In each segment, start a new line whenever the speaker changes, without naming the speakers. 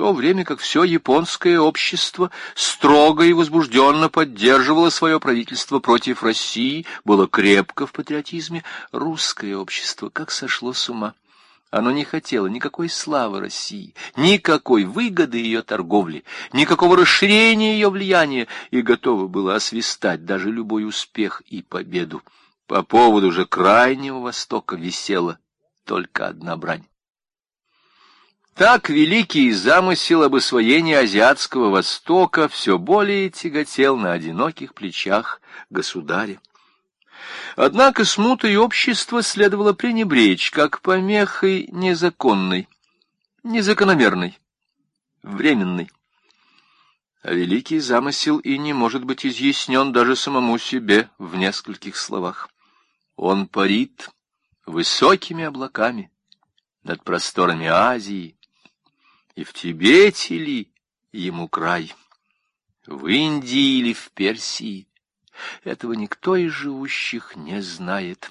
то время как все японское общество строго и возбужденно поддерживало свое правительство против России, было крепко в патриотизме, русское общество как сошло с ума. Оно не хотело никакой славы России, никакой выгоды ее торговли, никакого расширения ее влияния, и готово было освистать даже любой успех и победу. По поводу же Крайнего Востока висела только одна брань. Так великий замысел об освоении Азиатского Востока все более тяготел на одиноких плечах государя. Однако смутой общества следовало пренебречь как помехой незаконной, незакономерной, временной. А великий замысел и не может быть изъяснен даже самому себе в нескольких словах. Он парит высокими облаками над просторами Азии, и в Тибете ли ему край, в Индии или в Персии, этого никто из живущих не знает.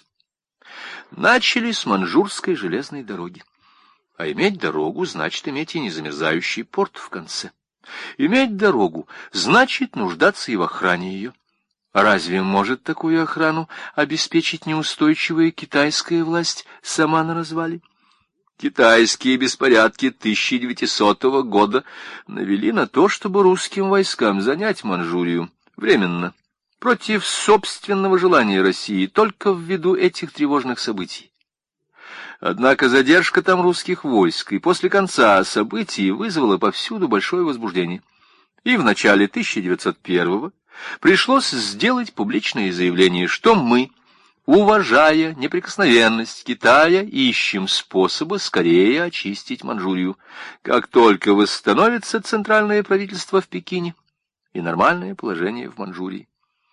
Начали с Манчжурской железной дороги. А иметь дорогу значит иметь и незамерзающий порт в конце. Иметь дорогу значит нуждаться и в охране ее. А разве может такую охрану обеспечить неустойчивая китайская власть сама на развале? Китайские беспорядки 1900 года навели на то, чтобы русским войскам занять Манчжурию временно, против собственного желания России, только ввиду этих тревожных событий. Однако задержка там русских войск и после конца событий вызвала повсюду большое возбуждение. И в начале 1901-го пришлось сделать публичное заявление, что мы, уважая неприкосновенность Китая, ищем способа скорее очистить Манчжурию, как только восстановится центральное правительство в Пекине и нормальное положение в Манчжурии.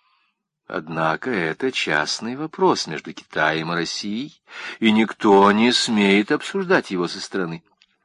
Однако это частный вопрос между Китаем и Россией, и никто не смеет обсуждать его со стороны.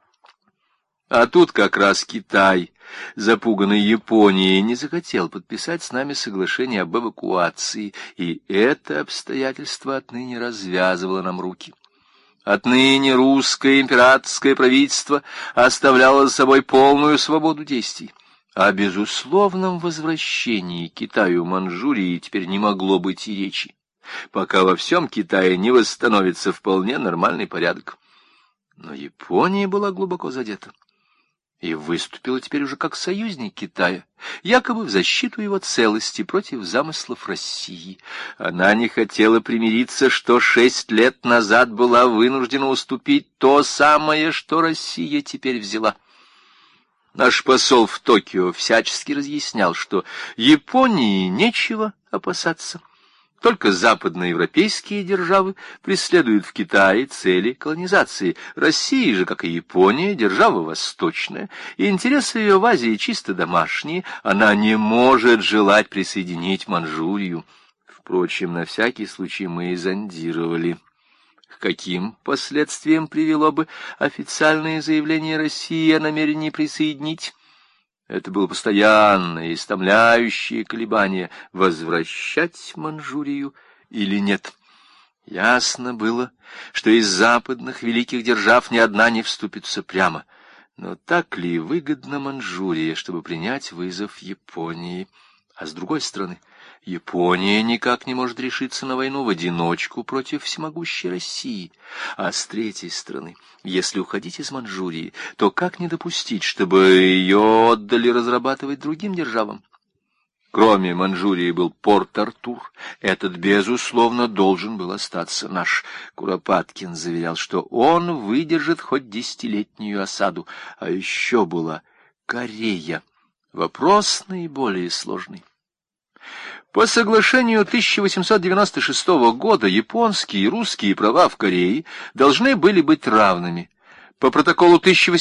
А тут как раз Китай, запуганный Японией, не захотел подписать с нами соглашение об эвакуации, и это обстоятельство отныне развязывало нам руки. Отныне русское императорское правительство оставляло за собой полную свободу действий. О безусловном возвращении Китаю Манчжурии теперь не могло быть и речи, пока во всем Китае не восстановится вполне нормальный порядок. Но Япония была глубоко задета и выступила теперь уже как союзник Китая, якобы в защиту его целости против замыслов России. Она не хотела примириться, что 6 лет назад была вынуждена уступить то самое, что Россия теперь взяла. Наш посол в Токио всячески разъяснял, что Японии нечего опасаться. Только западноевропейские державы преследуют в Китае цели колонизации. Россия же, как и Япония, держава восточная, и интересы ее в Азии чисто домашние. Она не может желать присоединить Манчжурию. Впрочем, на всякий случай мы и зондировали, к каким последствиям привело бы официальное заявление России о намерении присоединить. Это было постоянное, истомляющее колебание, возвращать Манчжурию или нет. Ясно было, что из западных великих держав ни одна не вступится прямо. Но так ли выгодно Манчжурия, чтобы принять вызов Японии? А с другой стороны, Япония никак не может решиться на войну в одиночку против всемогущей России. А с третьей стороны, если уходить из Манчжурии, то как не допустить, чтобы ее отдали разрабатывать другим державам? Кроме Манчжурии был Порт-Артур. Этот, безусловно, должен был остаться наш. Куропаткин заверял, что он выдержит хоть 10-летнюю осаду. А еще была Корея. Вопрос наиболее сложный. По соглашению 1896 года японские и русские права в Корее должны были быть равными. По протоколу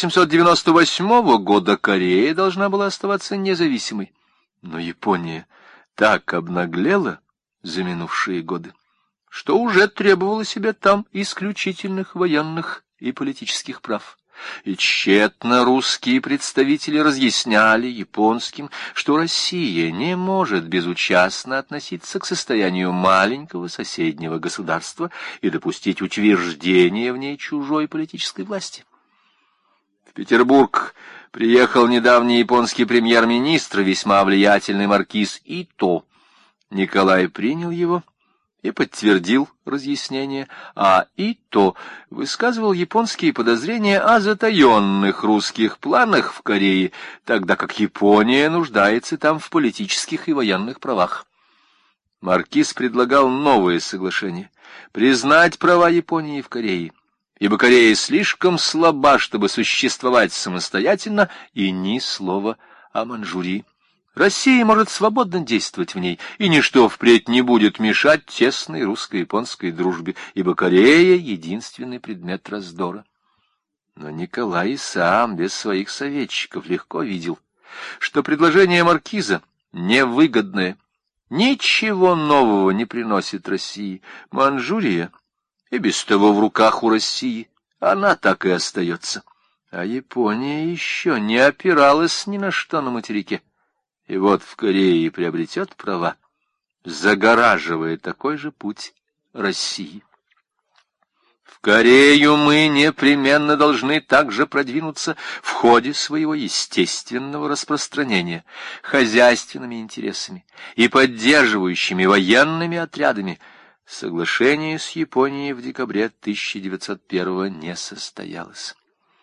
1898 года Корея должна была оставаться независимой. Но Япония так обнаглела за минувшие годы, что уже требовала себе там исключительных военных и политических прав. И тщетно русские представители разъясняли японским, что Россия не может безучастно относиться к состоянию маленького соседнего государства и допустить утверждения в ней чужой политической власти. В Петербург Приехал недавний японский премьер-министр, весьма влиятельный маркиз Ито. Николай принял его и подтвердил разъяснение, а Ито высказывал японские подозрения о затаенных русских планах в Корее, тогда как Япония нуждается там в политических и военных правах. Маркиз предлагал новое соглашение — признать права Японии в Корее, ибо Корея слишком слаба, чтобы существовать самостоятельно, и ни слова о Манчжурии. Россия может свободно действовать в ней, и ничто впредь не будет мешать тесной русско-японской дружбе, ибо Корея — единственный предмет раздора. Но Николай сам, без своих советчиков, легко видел, что предложение маркиза невыгодное, ничего нового не приносит России. Манчжурия и без того в руках у России, она так и остается. А Япония еще не опиралась ни на что на материке. И вот в Корее приобретет права, загораживая такой же путь России. В Корею мы непременно должны также продвинуться в ходе своего естественного распространения, хозяйственными интересами и поддерживающими военными отрядами. Соглашение с Японией в декабре 1901 не состоялось.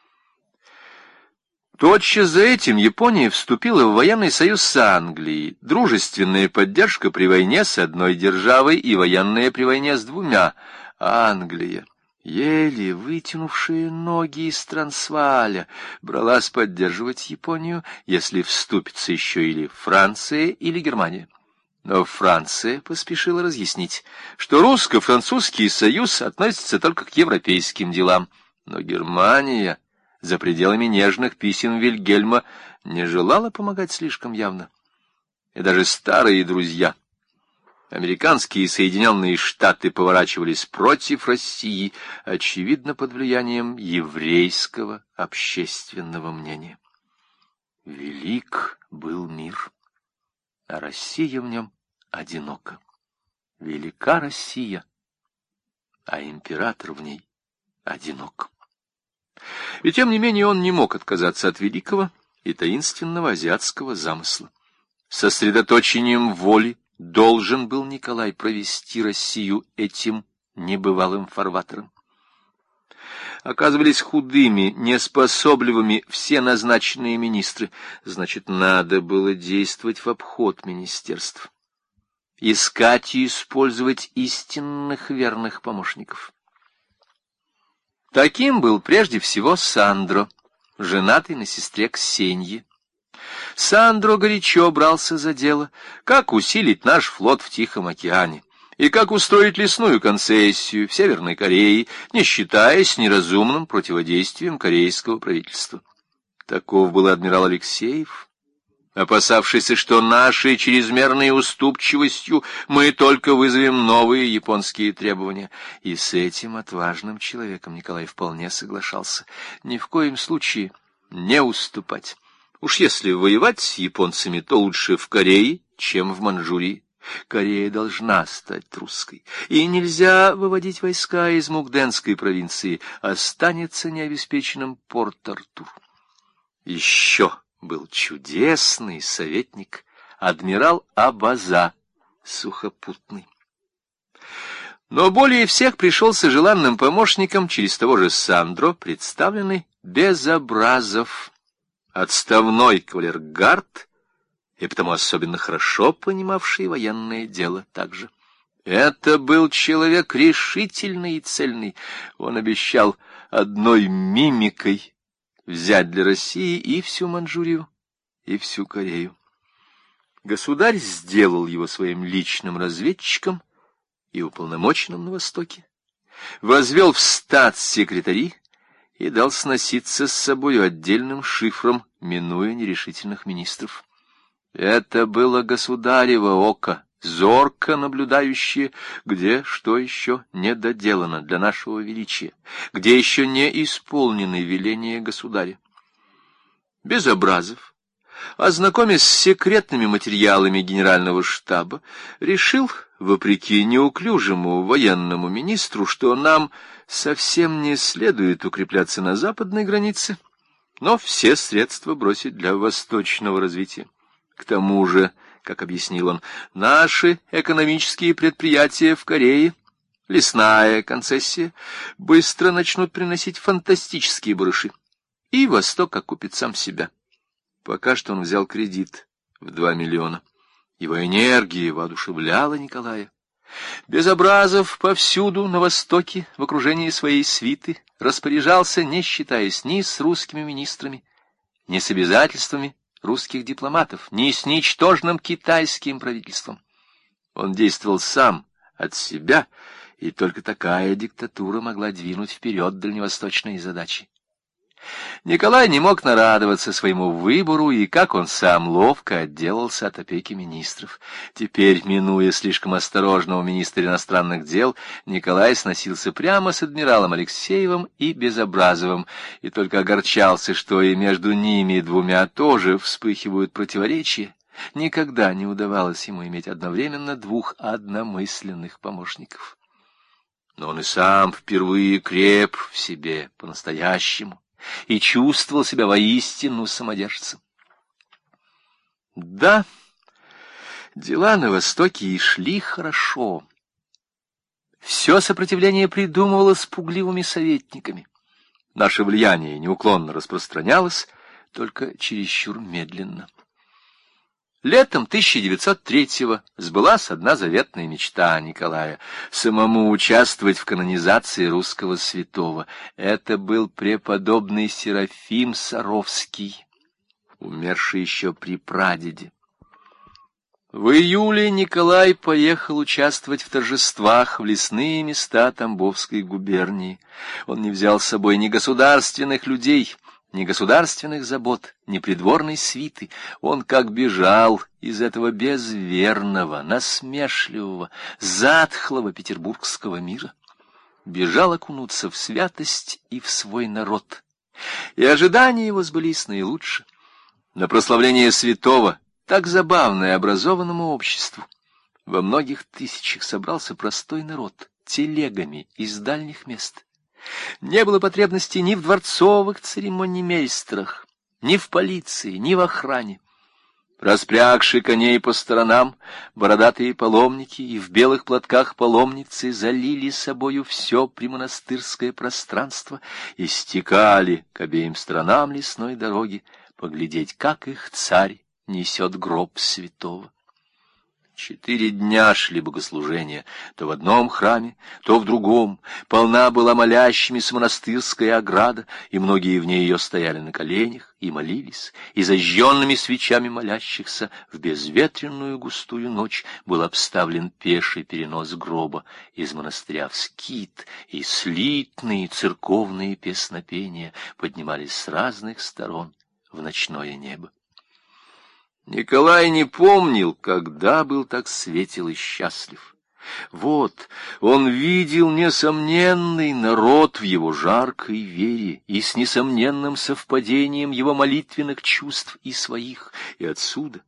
Тотчас за этим Япония вступила в военный союз с Англией, дружественная поддержка при войне с одной державой и военная при войне с двумя. Англия, еле вытянувшая ноги из Трансвааля, бралась поддерживать Японию, если вступится еще или Франция, или Германия. Но Франция поспешила разъяснить, что русско-французский союз относится только к европейским делам, но Германия за пределами нежных писем Вильгельма не желала помогать слишком явно. И даже старые друзья, американские Соединенные Штаты, поворачивались против России, очевидно, под влиянием еврейского общественного мнения. Велик был мир, а Россия в нем одинока. Велика Россия, а император в ней одинок. И тем не менее он не мог отказаться от великого и таинственного азиатского замысла. Сосредоточением воли должен был Николай провести Россию этим небывалым фарватером. Оказывались худыми, неспособливыми все назначенные министры, значит, надо было действовать в обход министерств, искать и использовать истинных верных помощников. Таким был прежде всего Сандро, женатый на сестре Ксеньи. Сандро горячо брался за дело, как усилить наш флот в Тихом океане, и как устроить лесную концессию в Северной Корее, не считаясь неразумным противодействием корейского правительства. Таков был адмирал Алексеев, опасавшийся, что нашей чрезмерной уступчивостью мы только вызовем новые японские требования. И с этим отважным человеком Николай вполне соглашался. Ни в коем случае не уступать. Уж если воевать с японцами, то лучше в Корее, чем в Манчжурии. Корея должна стать русской, и нельзя выводить войска из Мукденской провинции, останется необеспеченным Порт-Артур. Еще был чудесный советник, адмирал Абаза, сухопутный. Но более всех пришелся желанным помощником через того же Сандро, представленный Безобразов, отставной кавалергард, и потому особенно хорошо понимавший военное дело также. Это был человек решительный и цельный. Он обещал одной мимикой взять для России и всю Манчжурию, и всю Корею. Государь сделал его своим личным разведчиком и уполномоченным на Востоке, возвел в статс-секретари и дал сноситься с собою отдельным шифром, минуя нерешительных министров. Это было государево око, зорко наблюдающее, где что еще не доделано для нашего величия, где еще не исполнены веления государя. Безобразов, ознакомясь с секретными материалами генерального штаба, решил, вопреки неуклюжему военному министру, что нам совсем не следует укрепляться на западной границе, но все средства бросить для восточного развития. К тому же, как объяснил он, наши экономические предприятия в Корее, лесная концессия, быстро начнут приносить фантастические барыши, и Восток окупит сам себя. Пока что он взял кредит в 2 миллиона. Его энергия воодушевляла Николая. Безобразов повсюду на Востоке, в окружении своей свиты, распоряжался, не считаясь ни с русскими министрами, ни с обязательствами русских дипломатов, ни с ничтожным китайским правительством. Он действовал сам, от себя, и только такая диктатура могла двинуть вперед дальневосточные задачи. Николай не мог нарадоваться своему выбору, и как он сам ловко отделался от опеки министров. Теперь, минуя слишком осторожного министра иностранных дел, Николай сносился прямо с адмиралом Алексеевым и Безобразовым, и только огорчался, что и между ними двумя тоже вспыхивают противоречия. Никогда не удавалось ему иметь одновременно двух одномысленных помощников. Но он и сам впервые креп в себе по-настоящему и чувствовал себя воистину самодержцем. Да, дела на Востоке и шли хорошо. Все сопротивление придумывалось пугливыми советниками. Наше влияние неуклонно распространялось, только чересчур медленно. Летом 1903-го сбылась одна заветная мечта Николая — самому участвовать в канонизации русского святого. Это был преподобный Серафим Саровский, умерший еще при прадеде. В июле Николай поехал участвовать в торжествах в лесные места Тамбовской губернии. Он не взял с собой ни государственных людей, ни государственных забот, ни придворной свиты. Он как бежал из этого безверного, насмешливого, затхлого петербургского мира. Бежал окунуться в святость и в свой народ. И ожидания его сбылись наилучше. На прославление святого, так забавное образованному обществу, во многих тысячах собрался простой народ, телегами из дальних мест. Не было потребности ни в дворцовых церемонимейстерах, ни в полиции, ни в охране. Распрягши коней по сторонам, бородатые паломники и в белых платках паломницы залили собою все премонастырское пространство и стекали к обеим сторонам лесной дороги поглядеть, как их царь несет гроб святого. 4 дня шли богослужения, то в одном храме, то в другом. Полна была молящимися монастырская ограда, и многие вне ее стояли на коленях и молились, и зажженными свечами молящихся в безветренную густую ночь был обставлен пеший перенос гроба из монастыря в скит, и слитные церковные песнопения поднимались с разных сторон в ночное небо. Николай не помнил, когда был так светел и счастлив. Вот, он видел несомненный народ в его жаркой вере и с несомненным совпадением его молитвенных чувств и своих, и отсюда,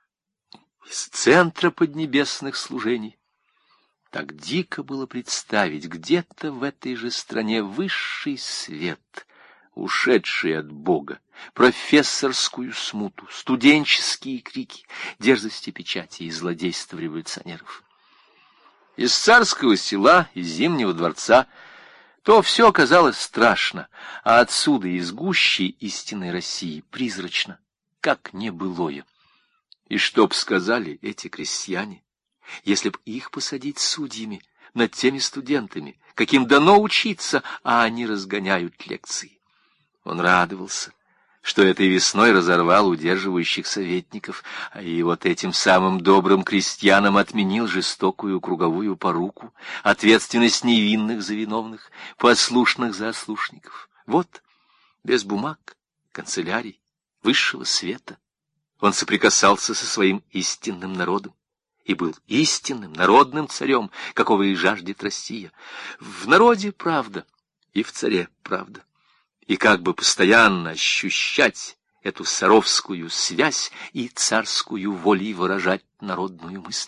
из центра поднебесных служений. Так дико было представить где-то в этой же стране высший свет, ушедший от Бога, профессорскую смуту, студенческие крики, дерзости печати и злодейства революционеров. Из царского села, из Зимнего дворца, то все казалось страшно, а отсюда, из гущей истинной России, призрачно, как небылое. И что б сказали эти крестьяне, если б их посадить судьями над теми студентами, каким дано учиться, а они разгоняют лекции? Он радовался, что этой весной разорвал удерживающих советников, и вот этим самым добрым крестьянам отменил жестокую круговую поруку, ответственность невинных за виновных, послушных за ослушников. Вот, без бумаг, канцелярий, высшего света, он соприкасался со своим истинным народом и был истинным народным царем, какого и жаждет Россия. В народе правда, и в царе правда. И как бы постоянно ощущать эту саровскую связь и царскую волей выражать народную мысль.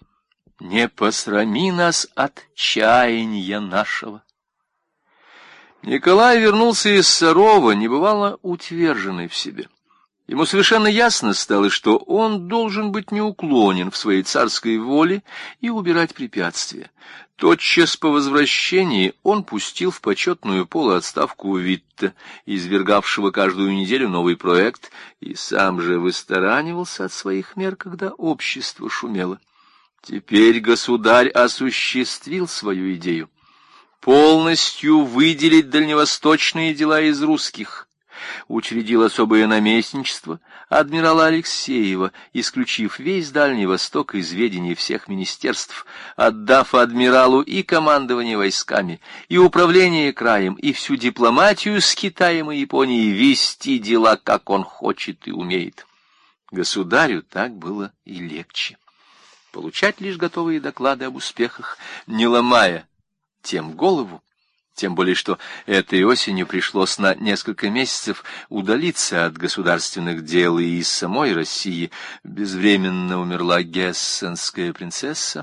Не посрами нас от чаяния нашего, Николай вернулся из Сарова, небывало утвержденный в себе. Ему совершенно ясно стало, что он должен быть неуклонен в своей царской воле и убирать препятствия. Тотчас по возвращении он пустил в почетную полуотставку Витта, извергавшего каждую неделю новый проект, и сам же выстаранивался от своих мер, когда общество шумело. Теперь государь осуществил свою идею. Полностью выделить дальневосточные дела из русских. Учредил особое наместничество адмирала Алексеева, исключив весь Дальний Восток из ведения всех министерств, отдав адмиралу и командование войсками, и управление краем, и всю дипломатию с Китаем и Японией вести дела, как он хочет и умеет. Государю так было и легче. Получать лишь готовые доклады об успехах, не ломая тем голову, тем более что этой осенью пришлось на несколько месяцев удалиться от государственных дел, и из самой России безвременно умерла гессенская принцесса.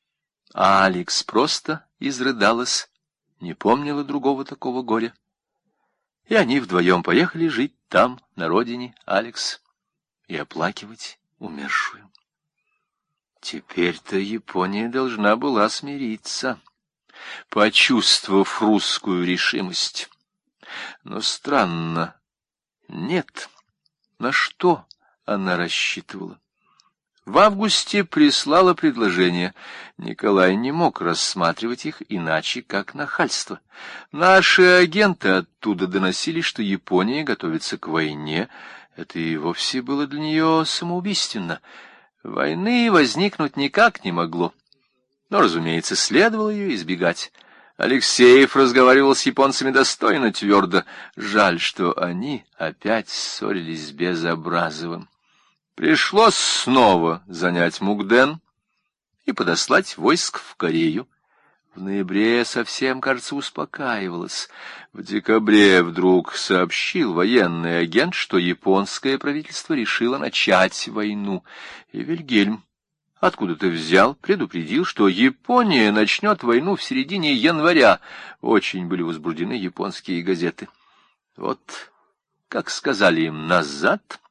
А Алекс просто изрыдалась, не помнила другого такого горя. И они вдвоем поехали жить там, на родине Алекс, и оплакивать умершую. Теперь-то Япония должна была смириться, почувствовав русскую решимость. Но странно, нет. На что она рассчитывала? В августе прислала предложение. Николай не мог рассматривать их иначе, как нахальство. Наши агенты оттуда доносили, что Япония готовится к войне. Это и вовсе было для нее самоубийственно. Войны возникнуть никак не могло. Но, разумеется, следовало ее избегать. Алексеев разговаривал с японцами достойно твердо. Жаль, что они опять ссорились с Безобразовым. Пришлось снова занять Мукден и подослать войск в Корею. В ноябре совсем, кажется, успокаивалась. В декабре вдруг сообщил военный агент, что японское правительство решило начать войну. И Вильгельм откуда-то взял, предупредил, что Япония начнет войну в середине января. Очень были возбуждены японские газеты. Вот, как сказали им назад,